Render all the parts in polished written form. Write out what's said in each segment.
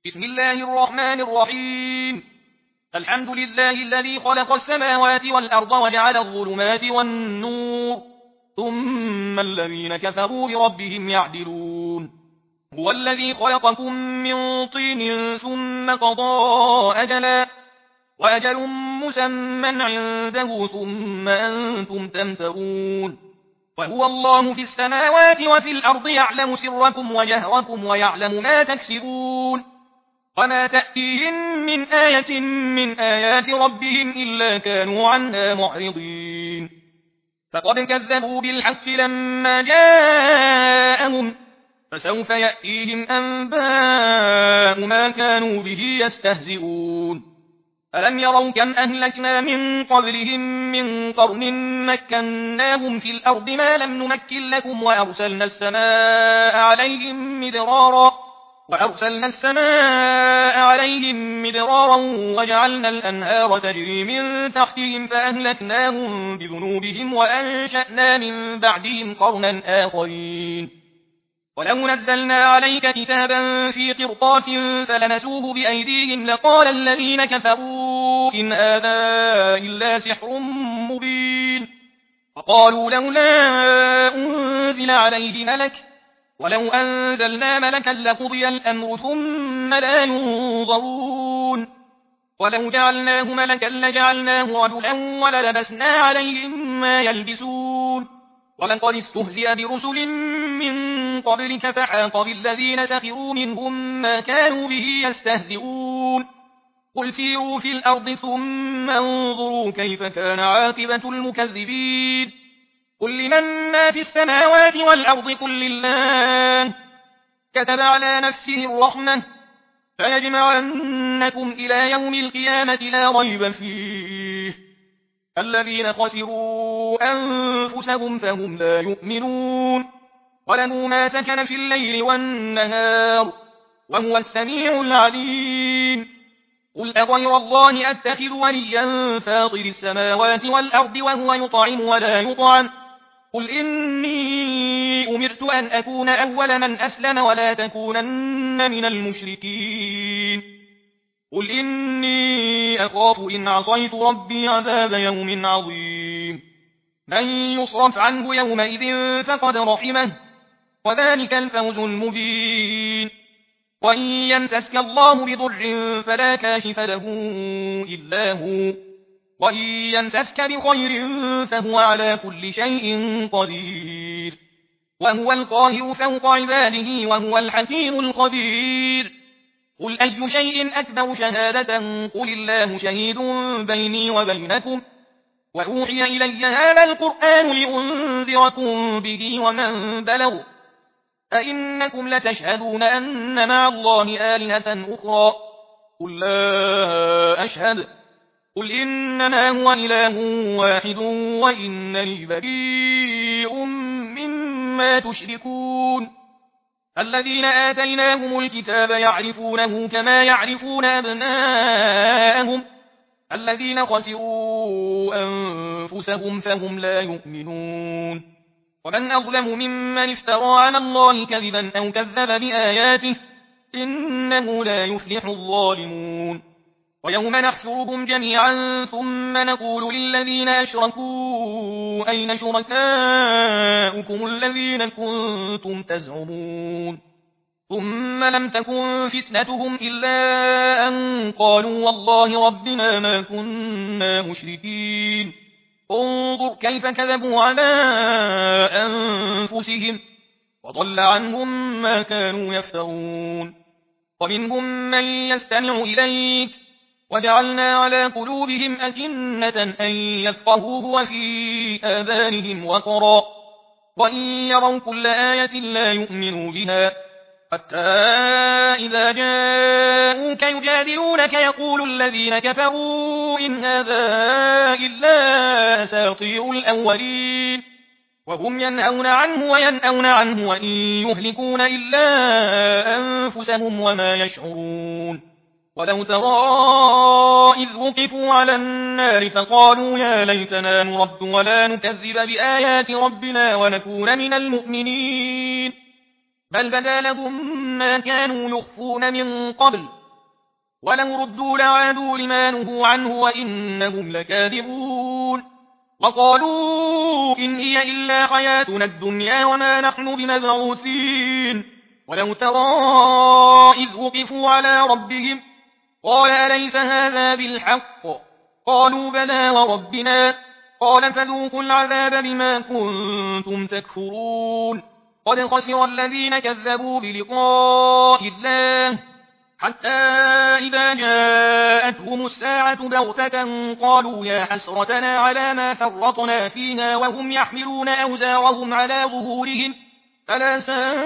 بسم الله الرحمن الرحيم. الحمد لله الذي خلق السماوات والأرض وجعل الظلمات والنور ثم الذين كفروا بربهم يعدلون. هو الذي خلقكم من طين ثم قضى أجلا وأجل مسمى عنده ثم أنتم تمترون. وهو الله في السماوات وفي الأرض يعلم سركم وجهركم ويعلم ما تكسبون. وما تأتيهم من آية من آيات ربهم إلا كانوا عنها معرضين. فقد كذبوا بالحق لما جاءهم فسوف يأتيهم أنباء ما كانوا به يستهزئون. ألم يروا كم أهلكنا من قبلهم من قرن مكناهم في الأرض ما لم نمكن لكم وأرسلنا السماء عليهم مدرارا وجعلنا الأنهار تجري من تحتهم فأهلكناهم بذنوبهم وأنشأنا من بعدهم قرنا آخرين. ولو نزلنا عليك كتابا في قرطاس فلمسوه بأيديهم لقال الذين كفروا إن هذا إلا سحر مبين. وقالوا لولا أنزل عليه ملك ولو أنزلنا ملكا لقضي الأمر ثم لا ينظرون. ولو جعلناه ملكا لجعلناه رجلا وللبسنا عليهم ما يلبسون. ولقد استهزئ برسل من قبلك فحاق بالذين سخروا منهم ما كانوا به يستهزئون. قل سيروا في الأرض ثم انظروا كيف كان عاقبة المكذبين. قل لمن ما في السماوات والأرض قل لله كتب على نفسه الرحمة فيجمعنكم إلى يوم القيامة لا ريب فيه. الذين خسروا أنفسهم فهم لا يؤمنون. وله ما سكن في الليل والنهار وهو السميع العليم. قل أغير الله أتخذ وليا فاطر السماوات والأرض وهو يطعم ولا يطعم. قل إني أمرت أن أكون أول من أسلم ولا تكونن من المشركين. قل إني أخاف إن عصيت ربي عذاب يوم عظيم. من يصرف عنه يومئذ فقد رحمه وذلك الفوز المبين. وإن يمسسك الله بضر فلا كاشف له إلا هو وإن يمسسك بخير فهو على كل شيء قدير. وهو القاهر فوق عباده وهو الحكيم الخبير. قل أي شيء أكبر شهادة قل الله شهيد بيني وبينكم وأوحي إلي هذا القرآن لأنذركم به ومن بلغ أئنكم لتشهدون أن مع الله آلهة أخرى قل لا أشهد. قل إنما هو إله واحد وإنني بريء مما تشركون. الذين آتيناهم الكتاب يعرفونه كما يعرفون أبناءهم الذين خسروا أنفسهم فهم لا يؤمنون. ومن أظلم ممن افترى على الله كذبا أو كذب بآياته إنه لا يفلح الظالمون. ويوم نحشرهم جميعا ثم نقول للذين أشركوا أين شركاؤكم الذين كنتم تزعمون. ثم لم تكن فتنتهم إلا أن قالوا والله ربنا ما كنا مشركين. انظر كيف كذبوا على أنفسهم وضل عنهم ما كانوا يفترون. ومنهم من يستمع إليك وجعلنا على قلوبهم أكنة أن يفقهوه وفي آذانهم وقرا وإن يروا كل آية لا يؤمنوا بها حتى إذا جاءوك يجادلونك يقول الذين كفروا إن هذا إلا أساطير الأولين. وهم ينهون عنه وينأون عنه وإن يهلكون إلا أنفسهم وما يشعرون. ولو ترى إذ وقفوا على النار فقالوا يا ليتنا نرد ولا نكذب بآيات ربنا ونكون من المؤمنين. بل بدا لهم ما كانوا يخفون من قبل ولو ردوا لعادوا لما نهوا عنه وإنهم لكاذبون وقالوا إن هي إلا حياتنا الدنيا وما نحن بمبعوثين ولو ترى إذ وقفوا على ربهم قال أليس هذا بالحق قالوا بلى وربنا قال فذوقوا العذاب بما كنتم تكفرون قد خسر الذين كذبوا بلقاء الله حتى إذا جاءتهم الساعة بغتة قالوا يا حسرتنا على ما فرطنا فيها وهم يحملون أوزارهم على ظهورهم ألا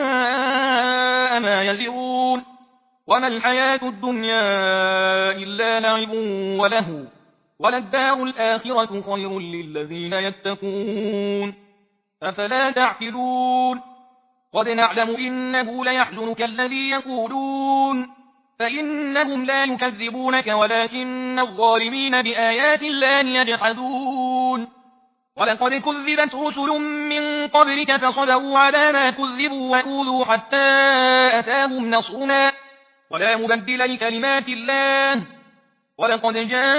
ساء ما يزرون وما الحياة الدنيا إلا لعب وله وللدار الآخرة خير للذين يتقون أفلا تعقلون قد نعلم إنه ليحزنك الذي يقولون فإنهم لا يكذبونك ولكن الظالمين بآيات الله يجحدون ولقد كذبت رسل من قبلك فصبروا على ما كذبوا وأوذوا حتى أتاهم نصرنا ولا مبدل لكلمات الله ولقد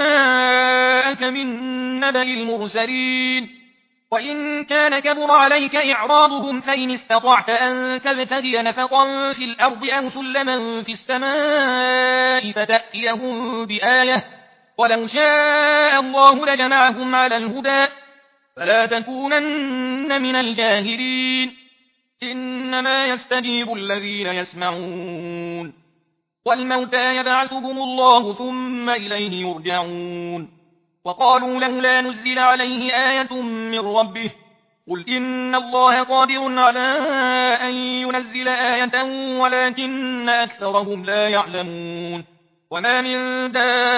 جاءك من نبأ المرسلين وإن كان كبر عليك إعراضهم فإن استطعت أن تبتغي نفقا في الأرض أو سلما في السماء فتأتيهم بآية ولو شاء الله لجمعهم على الهدى فلا تكونن من الجاهلين إنما يستجيب الذين يسمعون والموتى يبعثهم الله ثم إليه يرجعون وقالوا لولا نزل عليه آية من ربه قل إن الله قادر على أن ينزل آية ولكن أكثرهم لا يعلمون وما من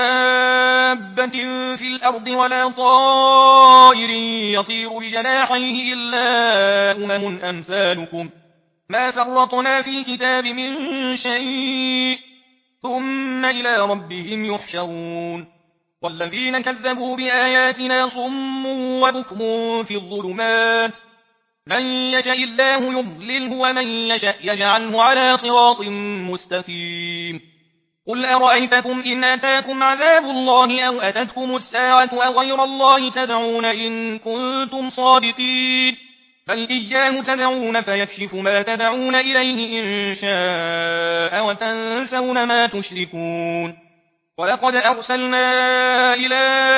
دابة في الأرض ولا طائر يطير بجناحيه إلا أمم أمثالكم ما فرطنا في كتاب من شيء ثم إلى ربهم يحشرون والذين كذبوا بآياتنا صم وبكم في الظلمات من يشاء الله يضلله ومن يشاء يجعله على صراط مستقيم قل أرأيتكم إن أتاكم عذاب الله أو أتتكم الساعة أو غير الله تدعون إن كنتم صادقين بل إياه تدعون فيكشف ما تدعون إليه إن شاء وتنسون ما تشركون ولقد أرسلنا إلى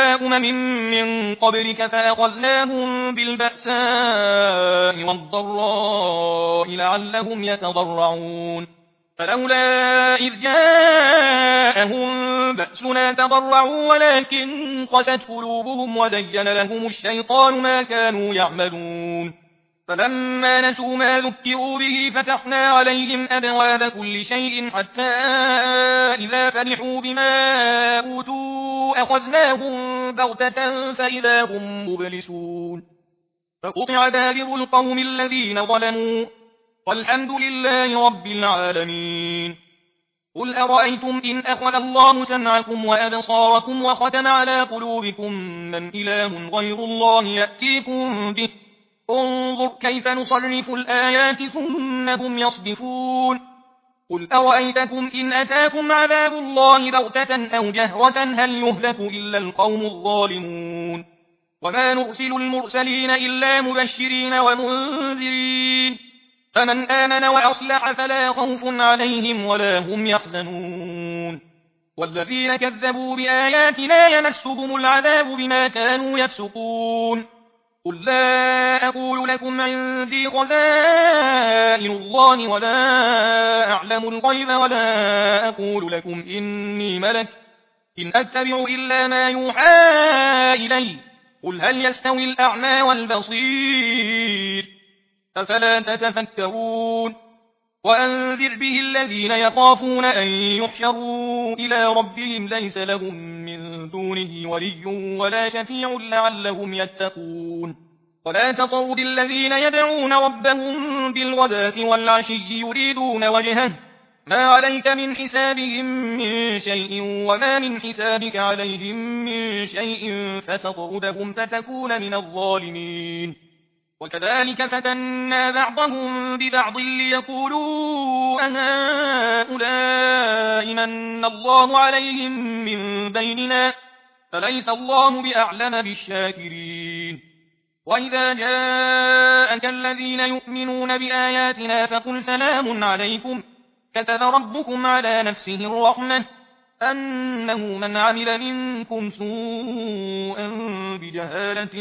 من قبلك فأخذناهم بالبأساء والضراء لعلهم يتضرعون فلولا إذ جاءهم بأسنا تضرعوا ولكن قست قلوبهم وزين لهم الشيطان ما كانوا يعملون فلما نسوا ما ذكروا به فتحنا عليهم أبواب كل شيء حتى إذا فرحوا بما أوتوا أخذناهم بغتة فإذا هم مبلسون فقطع دابر القوم الذين ظلموا والحمد لله رب العالمين قل أرأيتم إن أخذ الله سمعكم وأبصاركم وختم على قلوبكم من إله غير الله يأتيكم به انظر كيف نصرف الآيات ثم هم يصدفون قل أرأيتكم إن أتاكم عذاب الله بغتة أو جهرة هل يهلك إلا القوم الظالمون وما نرسل المرسلين إلا مبشرين ومنذرين فمن آمن وأصلح فلا خوف عليهم ولا هم يحزنون والذين كذبوا بآياتنا يمسهم العذاب بما كانوا يفسقون قل لا أقول لكم عندي خزائن الله ولا أعلم الغيب ولا أقول لكم إني ملك إن أتبع إلا ما يوحى إلي قل هل يستوي الأعمى والبصير أفلا تتفكرون وأنذر به الذين يخافون أن يحشروا إلى ربهم ليس لهم من دونه ولي ولا شفيع لعلهم يتقون ولا تطرد الذين يدعون ربهم بالغداة والعشي يريدون وجهه ما عليك من حسابهم من شيء وما من حسابك عليهم من شيء فتطردهم فتكون من الظالمين وكذلك فتنا بعضهم ببعض ليقولوا أهؤلاء من الله عليهم من بيننا فليس الله بأعلم بالشاكرين. وإذا جاءك الذين يؤمنون بآياتنا فقل سلام عليكم كتب ربكم على نفسه الرحمة أنه من عمل منكم سوءا بجهالة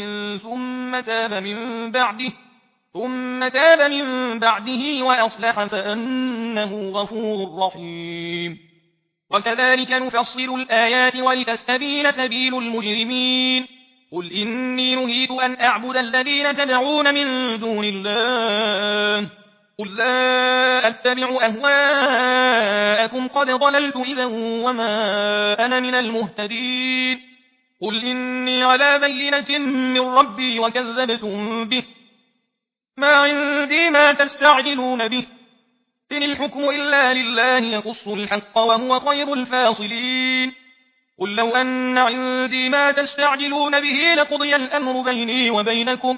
ثم تاب من بعده وأصلح فأنه غفور رحيم. وكذلك نفصل الآيات ولتستبين سبيل المجرمين. قل إني نهيت أن أعبد الذين تدعون من دون الله قل لا أتبع أهواءكم قد ضللت إذا وما أنا من المهتدين. قل إني على بينة من ربي وكذبتم به ما عندي ما تستعجلون به إن الحكم إلا لله يقص الحق وهو خير الفاصلين. قل لو أن عندي ما تستعجلون به لقضي الأمر بيني وبينكم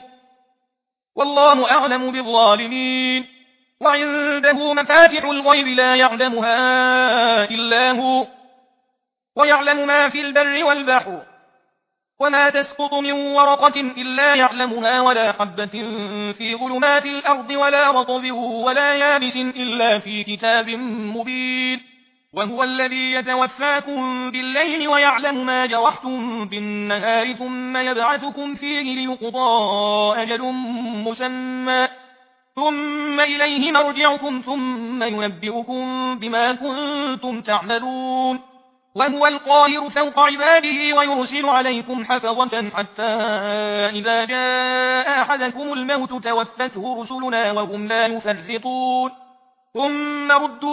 والله أعلم بالظالمين. وعنده مفاتح الغيب لا يعلمها إلا هو ويعلم ما في البر والبحر وما تسقط من ورقة إلا يعلمها ولا حبة في ظلمات الأرض ولا رطب ولا يابس إلا في كتاب مبين. وهو الذي يتوفاكم بالليل ويعلم ما جرحتم بالنهار ثم يبعثكم فيه ليقضى أجل مسمى ثم إليه مرجعكم ثم ينبئكم بما كنتم تعملون. وهو القاهر فوق عباده ويرسل عليكم حفظة حتى إذا جاء أحدكم الموت توفته رسلنا وهم لا يفرطون ثم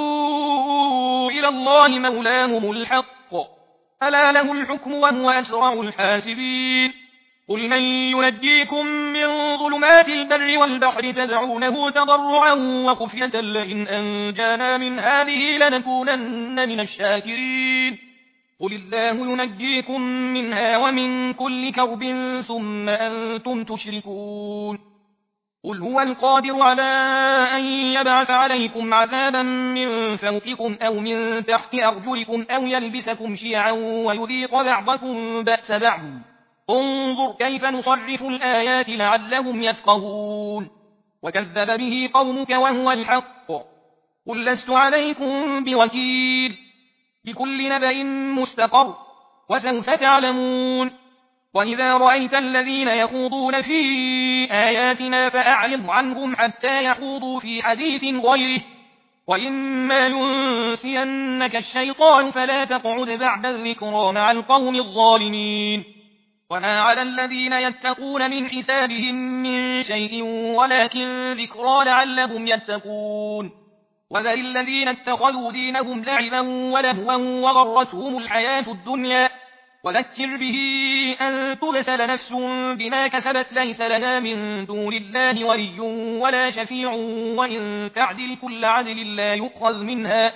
ردوا إلى الله مولاهم الحق ألا له الحكم وهو أسرع الحاسبين. قل من ينجيكم من ظلمات البر والبحر تدعونه تضرعا وخفية لئن أنجانا من هذه لنكونن من الشاكرين. قل الله ينجيكم منها ومن كل كرب ثم أنتم تشركون. قل هو القادر على أن يبعث عليكم عذابا من فوقكم أو من تحت أرجلكم أو يلبسكم شيعا ويذيق بعضكم بأس بعض انظر كيف نصرف الآيات لعلهم يفقهون. وكذب به قومك وهو الحق قل لست عليكم بوكيل بكل نبأ مستقر وسوف تعلمون. وإذا رأيت الذين يخوضون في آياتنا فأعرض عنهم حتى يخوضوا في حديث غيره وإما ينسينك الشيطان فلا تقعد بعد الذكرى مع القوم الظالمين. وما على الذين يتقون من حسابهم من شيء ولكن ذكرى لعلهم يتقون. وذل الذين اتخذوا دينهم لعبا ولهوا وغرتهم الحياة الدنيا وذكر به أن تبسل نفس بما كسبت ليس لها من دون الله ولي ولا شفيع وإن تعدل كل عدل لا يؤخذ منها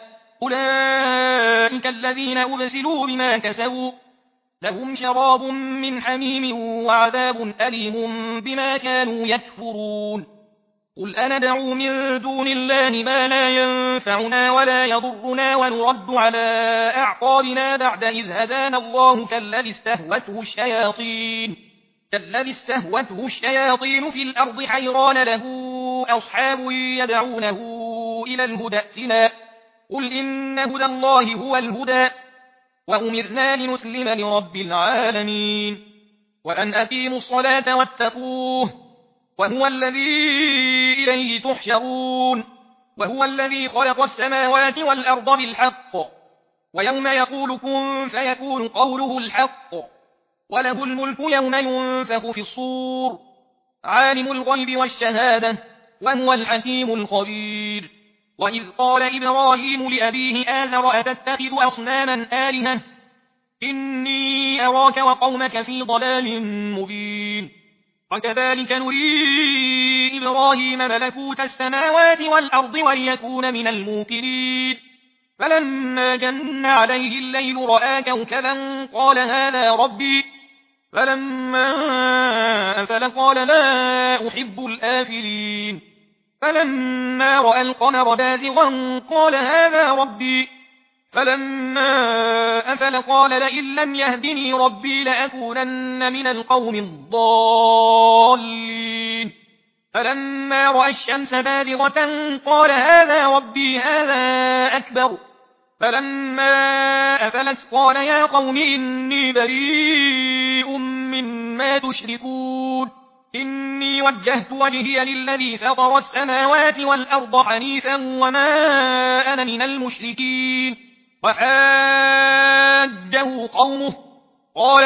أولئك الذين أبسلوا بما كسبوا لهم شراب من حميم وعذاب أليم بما كانوا يكفرون. قل أندعو من دون الله ما لا ينفعنا ولا يضرنا ونرد على أعقابنا بعد إذ هدانا الله كالذي استهوته الشياطين في الأرض حيران له أصحاب يدعونه إلى الهدى ائتنا قل إن هدى الله هو الهدى وأمرنا لنسلم لرب العالمين وأن أقيموا الصلاة واتقوه وهو الذي إليه تحشرون. وهو الذي خلق السماوات والأرض بالحق ويوم يقول كن فيكون قوله الحق وله الملك يوم ينفخ في الصور عالم الغيب والشهادة وهو الحكيم الخبير. وإذ قال إبراهيم لأبيه آزر أتتخذ أصناما آلهة إني أراك وقومك في ضلال مبين. وكذلك نري إبراهيم ملكوت السماوات والأرض وليكون من الموقنين فلما جن عليه الليل رأى كوكبا قال هذا ربي فلما أفل قال لا أحب الآفلين فلما رأى القمر بازغا قال هذا ربي فلما أفل قال لئن لم يهدني ربي لأكونن من القوم الضالين فلما رأى الشمس بازغة قال هذا ربي هذا أكبر فلما أفلت قال يا قوم إني بريء مما تشركون إني وجهت وجهي للذي فطر السماوات والأرض حنيفا وما أنا من المشركين وحاجه قومه قال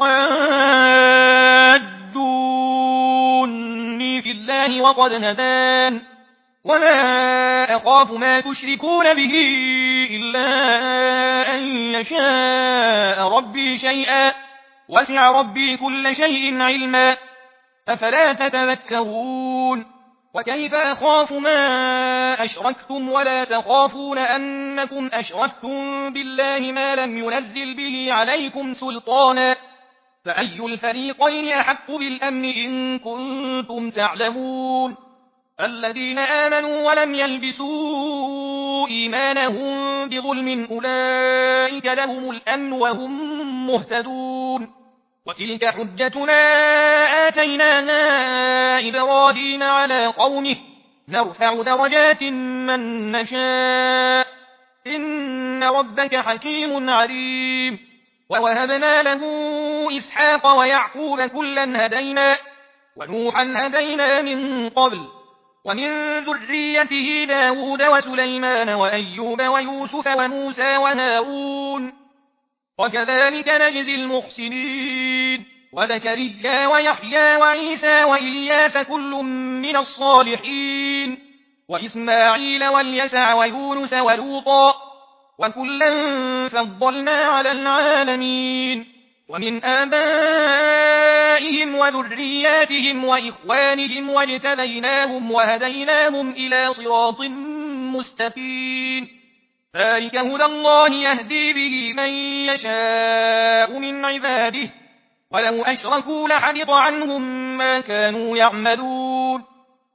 أتحاجوني في الله وقد هدان ولا أخاف ما تشركون به إلا أن يشاء ربي شيئا وسع ربي كل شيء علما أفلا تتذكرون وكيف أخاف ما أشركتم ولا تخافون أنكم أشركتم بالله ما لم ينزل به عليكم سلطانا فأي الفريقين أحق بالأمن إن كنتم تعلمون الذين آمنوا ولم يلبسوا إيمانهم بظلم أولئك لهم الأمن وهم مهتدون وتلك حجتنا آتيناها إبراهيم على قومه نرفع درجات من نشاء إن ربك حكيم عليم ووهبنا له إسحاق ويعقوب كلا هدينا ونوحا هدينا من قبل ومن ذريته داود وسليمان وأيوب ويوسف وموسى وهارون وكذلك نجزي المحسنين وزكريا ويحيى وعيسى وإلياس كل من الصالحين وإسماعيل واليسع ويونس ولوطا وكلا فضلنا على العالمين ومن آبائهم وذرياتهم وإخوانهم واجتبيناهم وهديناهم إلى صراط مستقيم ذلك هدى الله يهدي به من يشاء من عباده ولو أشركوا لحبط عنهم ما كانوا يعملون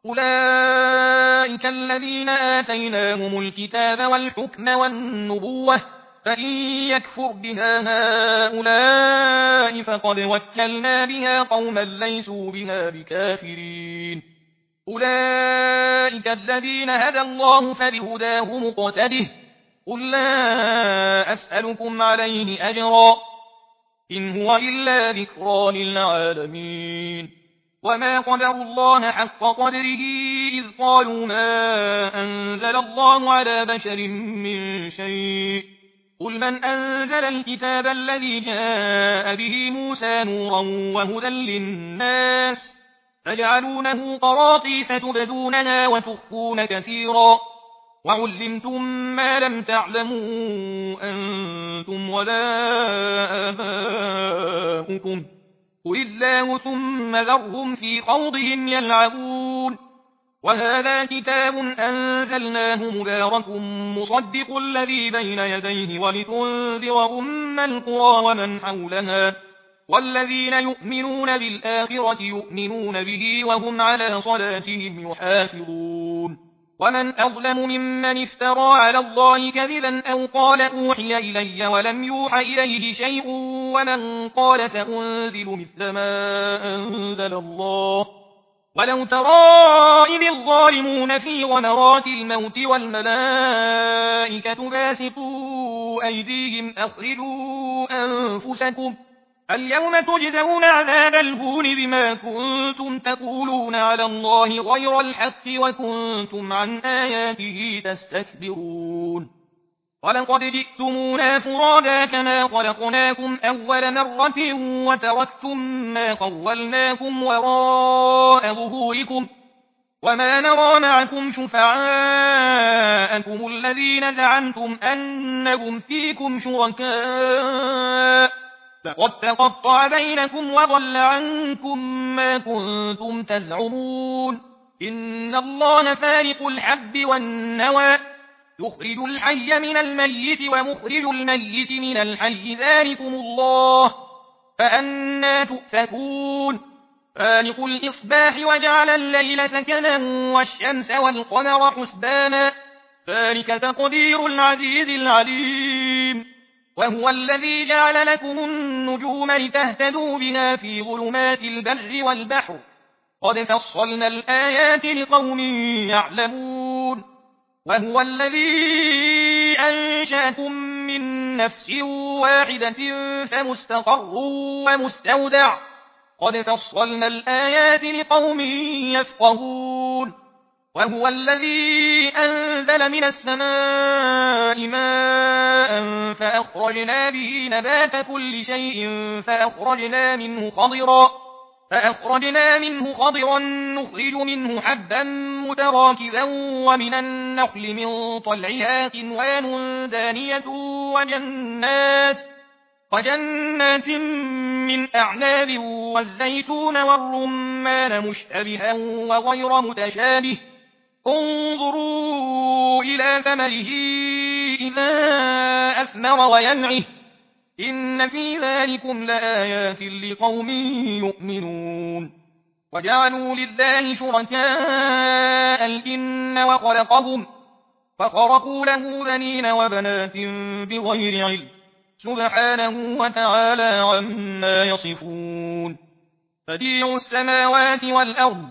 أولئك الذين آتيناهم الكتاب والحكم والنبوة فإن يكفر بها هؤلاء فقد وكلنا بها قوما ليسوا بها بكافرين أولئك الذين هدى الله فبهداه مقتده قل لا أسألكم عليه أجرا إن هو إلا ذكرى للعالمين وما قدروا الله حق قدره إذ قالوا ما أنزل الله على بشر من شيء قل من أنزل الكتاب الذي جاء به موسى نورا وهدى للناس تجعلونه قراطيس تبدونها وتخفون كثيرا وعلمتم ما لم تعلموا أنتم ولا آباؤكم قل الله ثم ذرهم في خوضهم يلعبون وهذا كتاب أنزلناه مبارك مصدق الذي بين يديه ولتنذر أم القرى ومن حولها والذين يؤمنون بالآخرة يؤمنون به وهم على صلاتهم يحافظون ومن أظلم ممن افترى على الله كذبا أو قال أوحي إلي ولم يوحى إليه شيء ومن قال سأنزل مثل ما أنزل الله ولو ترى إذ الظالمون في غمرات الموت والملائكة باسطوا أيديهم أخرجوا أنفسكم اليوم تجزون عذاب الهون بما كنتم تقولون على الله غير الحق وكنتم عن آياته تستكبرون ولقد جئتمونا فرادا كما خلقناكم أول مرة وتركتم ما خولناكم وراء ظهوركم وما نرى معكم شفعاءكم الذين زعمتم أنهم فيكم شركاء فقد تقطع بينكم وضل عنكم ما كنتم تزعمون إن الله فارق الحب والنوى يخرج الحي من الميت ومخرج الميت من الحي ذلكم الله فأنى تؤفكون فالق الإصباح وجعل الليل سكنا والشمس والقمر حسبانا ذلك تقدير العزيز العليم وهو الذي جعل لكم النجوم لتهتدوا بها في ظلمات البر والبحر قد فصلنا الآيات لقوم يعلمون وهو الذي أنشأكم من نفس واحدة فمستقر ومستودع قد فصلنا الآيات لقوم يفقهون وهو الذي أنزل من السماء ماء فأخرجنا به نبات كل شيء فأخرجنا منه خضرا نخرج منه حبا متراكبا ومن النخل من طلعها قنوان دانية وجنات من أعناب والزيتون والرمان مشتبها وغير متشابه انظروا إلى ثمره إذا أثمر وينعه إن في ذلكم لآيات لقوم يؤمنون وجعلوا لله شركاء الجن وخلقهم فخرقوا له بنين وبنات بغير علم سبحانه وتعالى عما يصفون بديع السماوات والأرض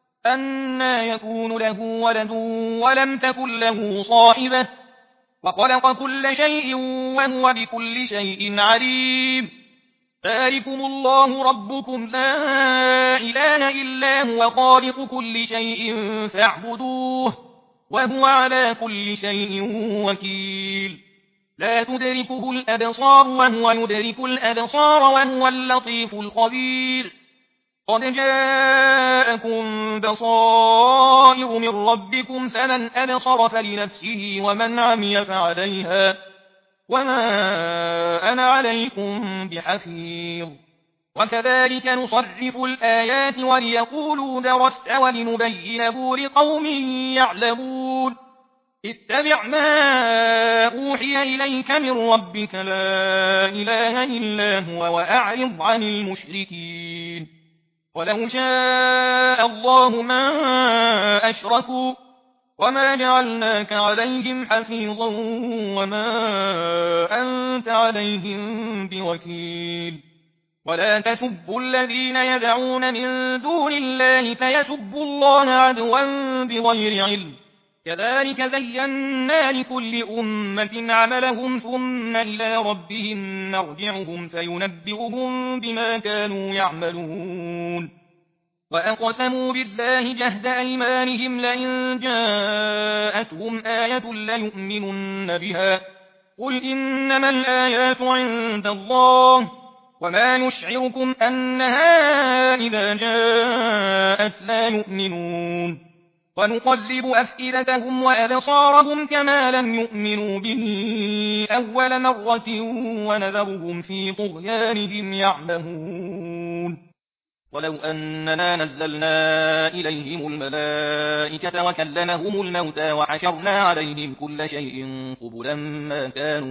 أنى يكون له ولد ولم تكن له صاحبة وخلق كل شيء وهو بكل شيء عليم ذلكم الله ربكم لا إله إلا هو خالق كل شيء فاعبدوه وهو على كل شيء وكيل لا تدركه الأبصار وهو يدرك الأبصار وهو اللطيف الخبير قد جاءكم بصائر من ربكم فمن أبصر فلنفسه ومن عمي فعليها وما أنا عليكم بحفيظ وكذلك نصرف الآيات وليقولوا درست ولنبينه لقوم يعلمون اتبع ما أوحي إليك من ربك لا إله إلا هو وأعرض عن المشركين ولو شاء الله ما أشركوا وما جعلناك عليهم حفيظا وما أنت عليهم بوكيل ولا تسبوا الذين يدعون من دون الله فيسبوا الله عدوا بغير علم كذلك زينا لكل أمة عملهم ثم إلى ربهم نرجعهم فينبئهم بما كانوا يعملون وأقسموا بالله جهد أيمانهم لئن جاءتهم آية ليؤمنن بها قل إنما الآيات عند الله وما يشعركم أنها إذا جاءت لا يؤمنون ونقلب أفئدتهم وأبصارهم كما لم يؤمنوا به أول مرة ونذرهم في طغيانهم يعمهون ولو أننا نزلنا إليهم الملائكة وكلمهم الموتى وحشرنا عليهم كل شيء قبلا ما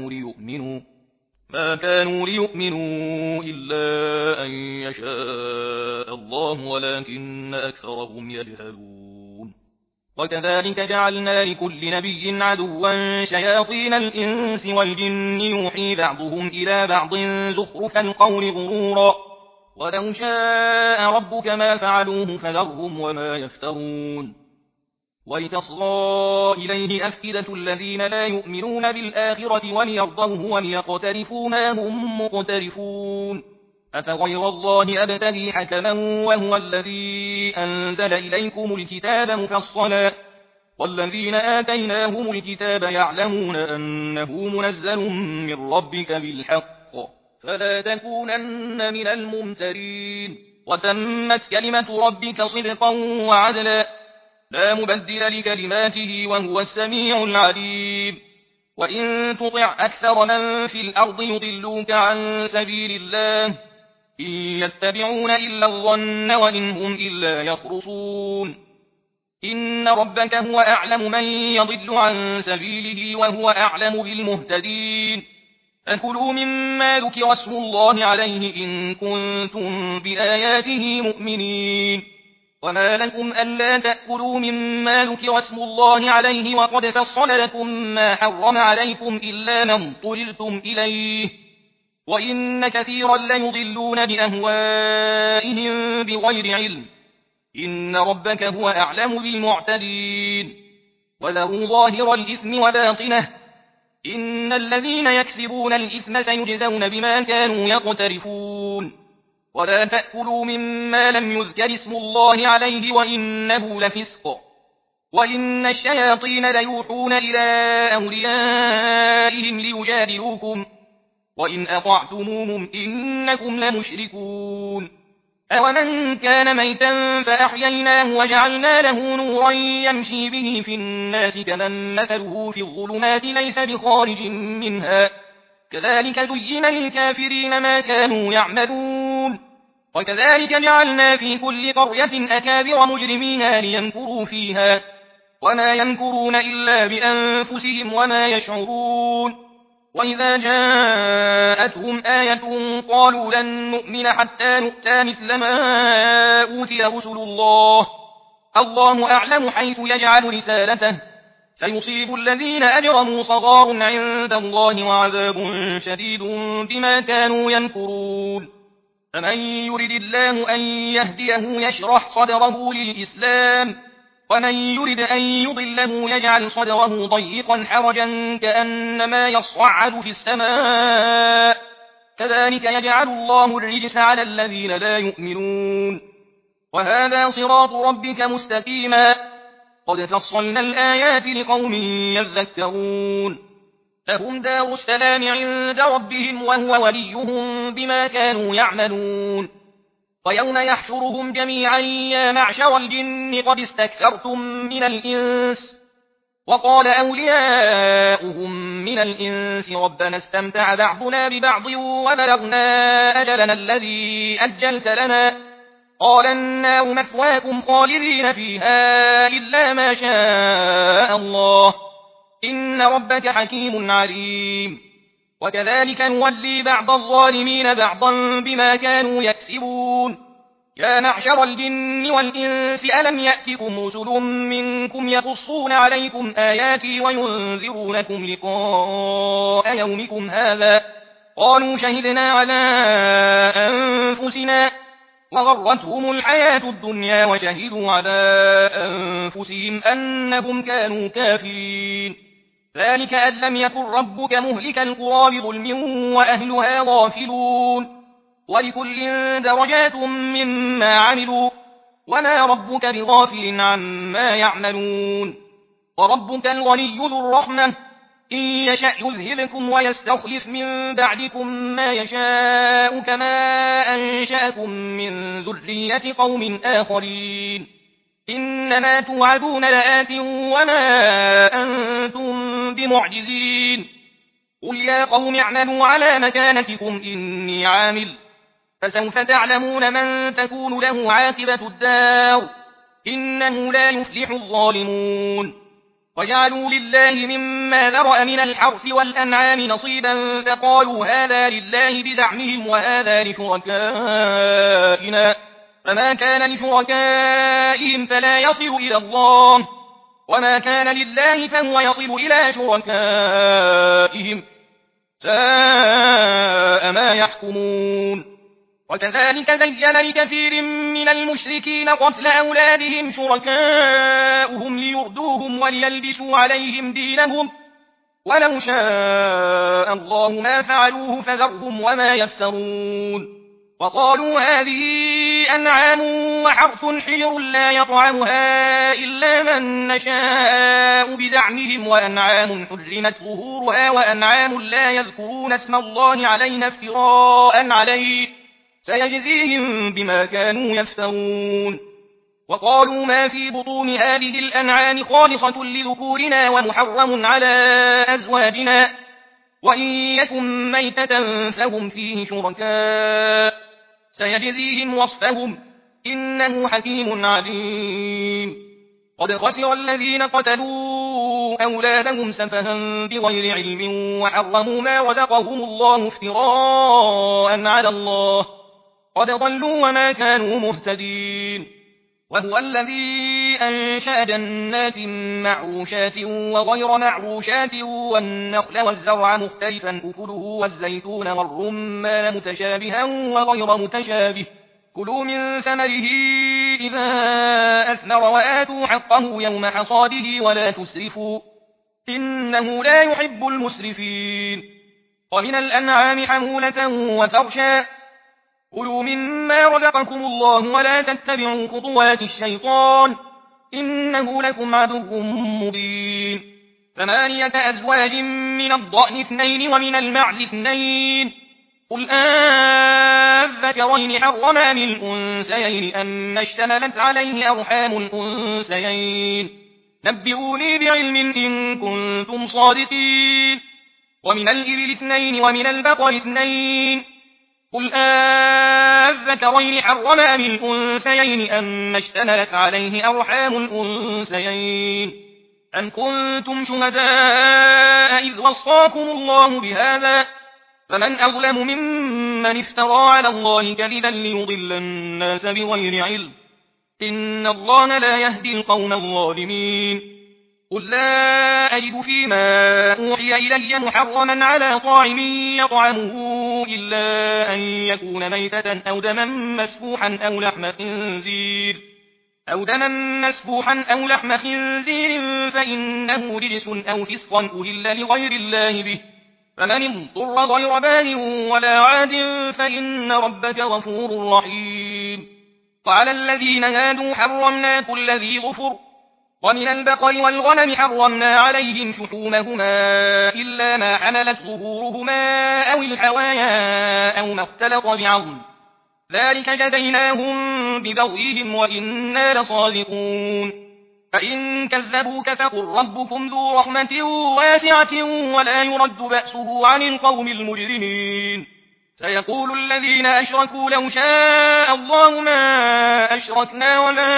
كانوا ليؤمنوا إلا أن يشاء الله ولكن أكثرهم يجهلون وكذلك جعلنا لكل نبي عدوا شياطين الإنس والجن يوحي بعضهم إلى بعض زخرف القول غرورا ولو شاء ربك ما فعلوه فذرهم وما يفترون ولتصغى إليه أفئدة الذين لا يؤمنون بالآخرة وليرضوه وليقترفوا ما هم مقترفون أفغير الله أبتغي حكما وهو الذي أنزل إليكم الكتاب مفصلا والذين آتيناهم الكتاب يعلمون أنه منزل من ربك بالحق فلا تكونن من الممترين وتمت كلمة ربك صدقا وعدلا لا مبدل لكلماته وهو السميع العليم وإن تطع أكثر من في الأرض يضلوك عن سبيل الله إن يتبعون إلا الظن وإن هم إلا يخرصون إن ربك هو أعلم من يضل عن سبيله وهو أعلم بالمهتدين فكلوا مما ذكر اسم الله عليه إن كنتم بآياته مؤمنين وما لكم ألا تأكلوا مما ذكر اسم الله عليه وقد فصل لكم ما حرم عليكم إلا ما اضطررتم إليه وإن كثيرا ليضلون بأهوائهم بغير علم إن ربك هو أعلم بالمعتدين وذروا ظاهر الإثم وباطنه إن الذين يكسبون الإثم سيجزون بما كانوا يقترفون ولا تأكلوا مما لم يذكر اسم الله عليه وإنه لفسق وإن الشياطين ليوحون إلى أوليائهم ليجادلوكم وإن أطعتموهم إنكم لمشركون أومن كان ميتا فأحييناه وجعلنا له نورا يمشي به في الناس كمن مثله في الظلمات ليس بخارج منها كذلك زين للكافرين ما كانوا يعملون وكذلك جعلنا في كل قرية أكابر مجرميها ليمكروا فيها وما يمكرون إلا بأنفسهم وما يشعرون وإذا جاءتهم آية قالوا لن نؤمن حتى نؤتى مثل ما أوتي رسل الله أعلم حيث يجعل رسالته سيصيب الذين أجرموا صغار عند الله وعذاب شديد بما كانوا يمكرون فمن يرد الله أن يهديه يشرح صدره للإسلام ومن يرد أن يضله يجعل صدره ضيقا حرجا كأنما يصعد في السماء كذلك يجعل الله الرجس على الذين لا يؤمنون وهذا صراط ربك مستقيما قد فصلنا الآيات لقوم يذكرون لهم دار السلام عند ربهم وهو وليهم بما كانوا يعملون ويوم يحشرهم جميعا يا معشر الجن قد استكثرتم من الإنس وقال أولياؤهم من الإنس ربنا استمتع بعضنا ببعض وبلغنا أجلنا الذي أجلت لنا قال النار مثواكم خالدين فيها إلا ما شاء الله إن ربك حكيم عليم وكذلك نولي بعض الظالمين بعضا بما كانوا يكسبون يا معشر الجن والإنس ألم يأتكم رسل منكم يقصون عليكم آياتي وينذرونكم لقاء يومكم هذا قالوا شهدنا على أنفسنا وغرتهم الحياة الدنيا وشهدوا على أنفسهم أنهم كانوا كافرين ذلك أن لم يكن ربك مهلك القرى بظلم وأهلها غافلون ولكل درجات مما عملوا وما ربك بغافل عما يعملون وربك الغني ذو الرحمة إن يشأ يذهبكم ويستخلف من بعدكم ما يشاء كما أنشأكم من ذرية قوم آخرين إنما توعدون لآت وما أنتم بمعجزين قل يا قوم اعملوا على مكانتكم إني عامل فسوف تعلمون من تكون له عاقبة الدار إنه لا يفلح الظالمون وجعلوا لله مما ذرأ من الحرث والأنعام نصيبا فقالوا هذا لله بزعمهم وهذا لشركائنا فما كان لشركائهم فلا يصل إلى الله وما كان لله فهو يصل إلى شركائهم ساء ما يحكمون وكذلك زين لكثير من المشركين قتل أولادهم شركاؤهم ليردوهم وليلبسوا عليهم دينهم ولو شاء الله ما فعلوه فذرهم وما يفترون وقالوا هذه أنعام وحرث حجر لا يطعمها إلا من نشاء بزعمهم وأنعام حرمت ظهورها وأنعام لا يذكرون اسم الله علينا افتراء عليه سيجزيهم بما كانوا يفترون وقالوا ما في بطون هذه الأنعام خالصة لذكورنا ومحرم على أزواجنا وإن يكن ميتة فهم فيه شركاء سيجزيهم وصفهم إنه حكيم عليم قد خسر الذين قتلوا أولادهم سفها بغير علم وحرموا ما رزقهم الله افتراء على الله قد ضلوا وما كانوا مهتدين وهو الذي أنشأ جنات معروشات وغير معروشات والنخل والزرع مختلفا أكله والزيتون والرمان متشابها وغير متشابه كلوا من ثمره إذا أثمر وآتوا حقه يوم حصاده ولا تسرفوا إنه لا يحب المسرفين ومن الأنعام حمولة وفرشا كلوا مما رزقكم الله ولا تتبعوا خطوات الشيطان إنه لكم عدو مبين 8 أزواج من الضأن 2 ومن المعز 2 قل أذكرين حرم أم الأنثيين أما اشتملت عليه أرحام الأنثيين نبئوني بعلم إن كنتم صادقين ومن الإبل 2 ومن البقر 2 قل أذكرين حرم أم الأنثيين أما اشتملت عليه أرحام الأنثيين أم كنتم شهداء إذ وصاكم الله بهذا فمن أظلم ممن افترى على الله كذبا ليضل الناس بغير علم إن الله لا يهدي القوم الظالمين قل لا أجد فيما أوحي إلي محرما على طاعم يطعمه إلا أن يكون ميتة أو دما مسفوحا أو لحم خنزير فإنه رجس أو فسقا أهل لغير الله به فمن اضطر غير باغ ولا عاد فإن ربك غفور رحيم وعلى الذين هادوا حرمنا كل ذي ظفر ومن البقر والغنم حرمنا عليهم شحومهما إلا ما حملت ظهورهما أو الحوايا أو ما اختلط بعظم ذلك جزيناهم ببغيهم وإنا لصادقون فإن كذبوك فقل ربكم ذو رحمة واسعة ولا يرد بأسه عن القوم المجرمين سيقول الذين أشركوا لو شاء الله ما أشركنا ولا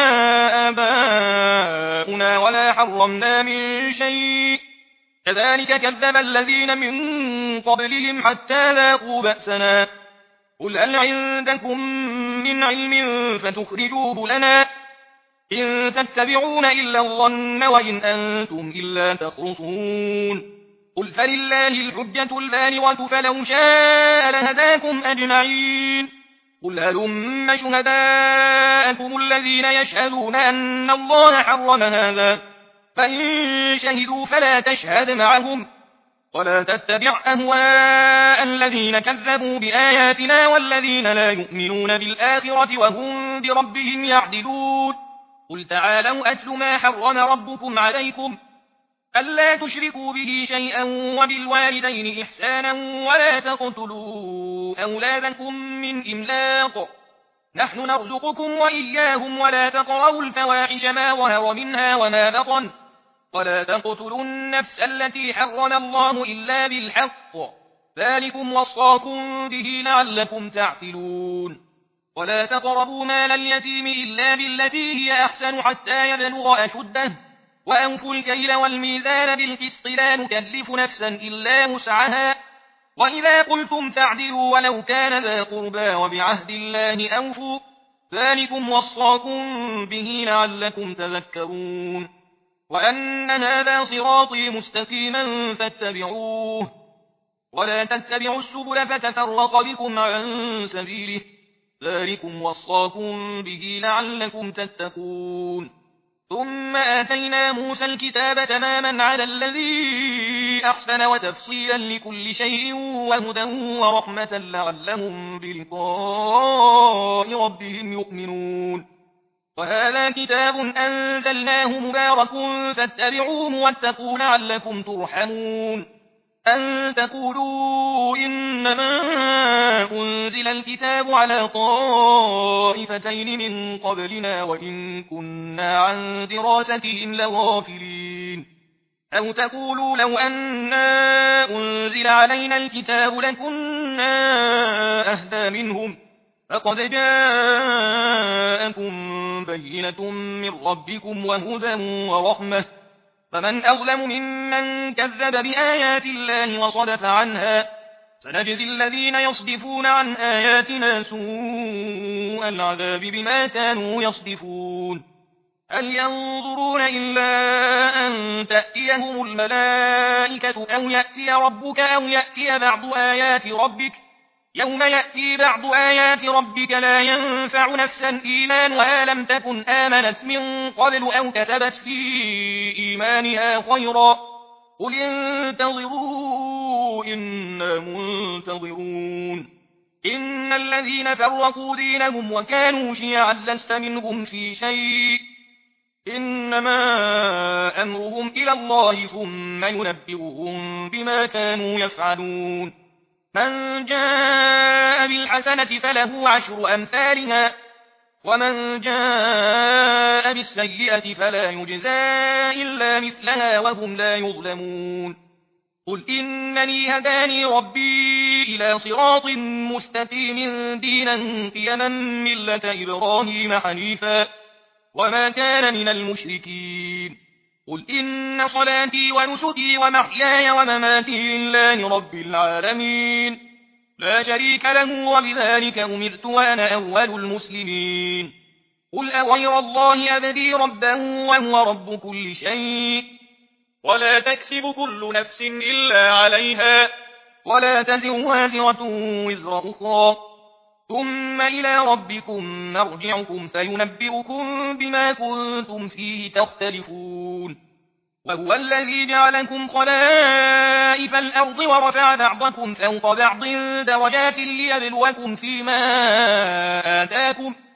آباؤنا ولا حرمنا من شيء كذلك كذب الذين من قبلهم حتى ذاقوا بأسنا قل هل عندكم من علم فتخرجوه لنا إن تتبعون إلا الظن وإن أنتم إلا تخرصون قل فلله الحجة البالغة فلو شاء لهداكم أجمعين قل هلم شهداءكم الذين يشهدون أن الله حرم هذا فإن شهدوا فلا تشهد معهم ولا تتبع أهواء الذين كذبوا بآياتنا والذين لا يؤمنون بالآخرة وهم بربهم يعدلون قل تعالوا أتل ما حرم ربكم عليكم ألا تشركوا به شيئا وبالوالدين إحسانا ولا تقتلوا أولادكم من إملاق نحن نرزقكم وإياهم ولا تقربوا الفواحش ما ظهر منها وما بطن ولا تقتلوا النفس التي حرم الله إلا بالحق ذلكم وصاكم به لعلكم تعقلون ولا تقربوا مال اليتيم إلا بالتي هي أحسن حتى يبلغ أشده وأوفوا الكيل والميزان بالقسط لا نكلف نفسا إلا وسعها وإذا قلتم فاعدلوا ولو كان ذا قربى وبعهد الله أوفوا ذلكم وصاكم به لعلكم تذكرون وأن هذا صراطي مستقيما فاتبعوه ولا تتبعوا السبل فتفرق بكم عن سبيله ذلكم وصاكم به لعلكم تتقون ثم آتينا موسى الكتاب تماما على الذي أحسن وتفصيلا لكل شيء وهدى ورحمة لعلهم بلقاء ربهم يؤمنون وهذا كتاب أنزلناه مبارك فاتبعوه واتقوا لعلكم ترحمون أن تقولوا إنما أنزل الكتاب على طائفتين من قبلنا وإن كنا عن دراستهم لغافلين أو تقولوا لو أنا أنزل علينا الكتاب لكنا أهدى منهم فقد جاءكم بينة من ربكم وهدى ورحمة، فمن أظلم ممن كذب بآيات الله وصدف عنها، سنجزي الذين يصدفون عن آياتنا سوء العذاب بما كانوا يصدفون. هل ينظرون إلا أن تأتيهم الملائكة أو يأتي ربك أو يأتي بعض آيات ربك؟ يوم يأتي بعض آيات ربك لا ينفع نفسا إيمانها لم تكن آمنت من قبل أو كسبت في إيمانها خيرا، قل انتظروا إنا منتظرون. إن الذين فرقوا دينهم وكانوا شيعا لست منهم في شيء، إنما أمرهم إلى الله ثم ينبئهم بما كانوا يفعلون. من جاء بالحسنة فله 10 أمثالها، ومن جاء بالسيئة فلا يجزى إلا مثلها وهم لا يظلمون. قل إنني هداني ربي إلى صراط مستقيم دينا قيما ملة إبراهيم حنيفا وما كان من المشركين. قل إن صلاتي ونسكي ومحياي ومماتي لله رب العالمين لا شريك له وبذلك أمرت وأنا أول المسلمين. قل أغير الله أبغي ربا وهو رب كل شيء ولا تكسب كل نفس إلا عليها ولا تزر وازرة وزر أخرى ثم إلى ربكم مرجعكم فينبئكم بما كنتم فيه تختلفون. وهو الذي جعلكم خلائف الأرض ورفع بعضكم فوق بعض درجات ليبلوكم فيما آتاكم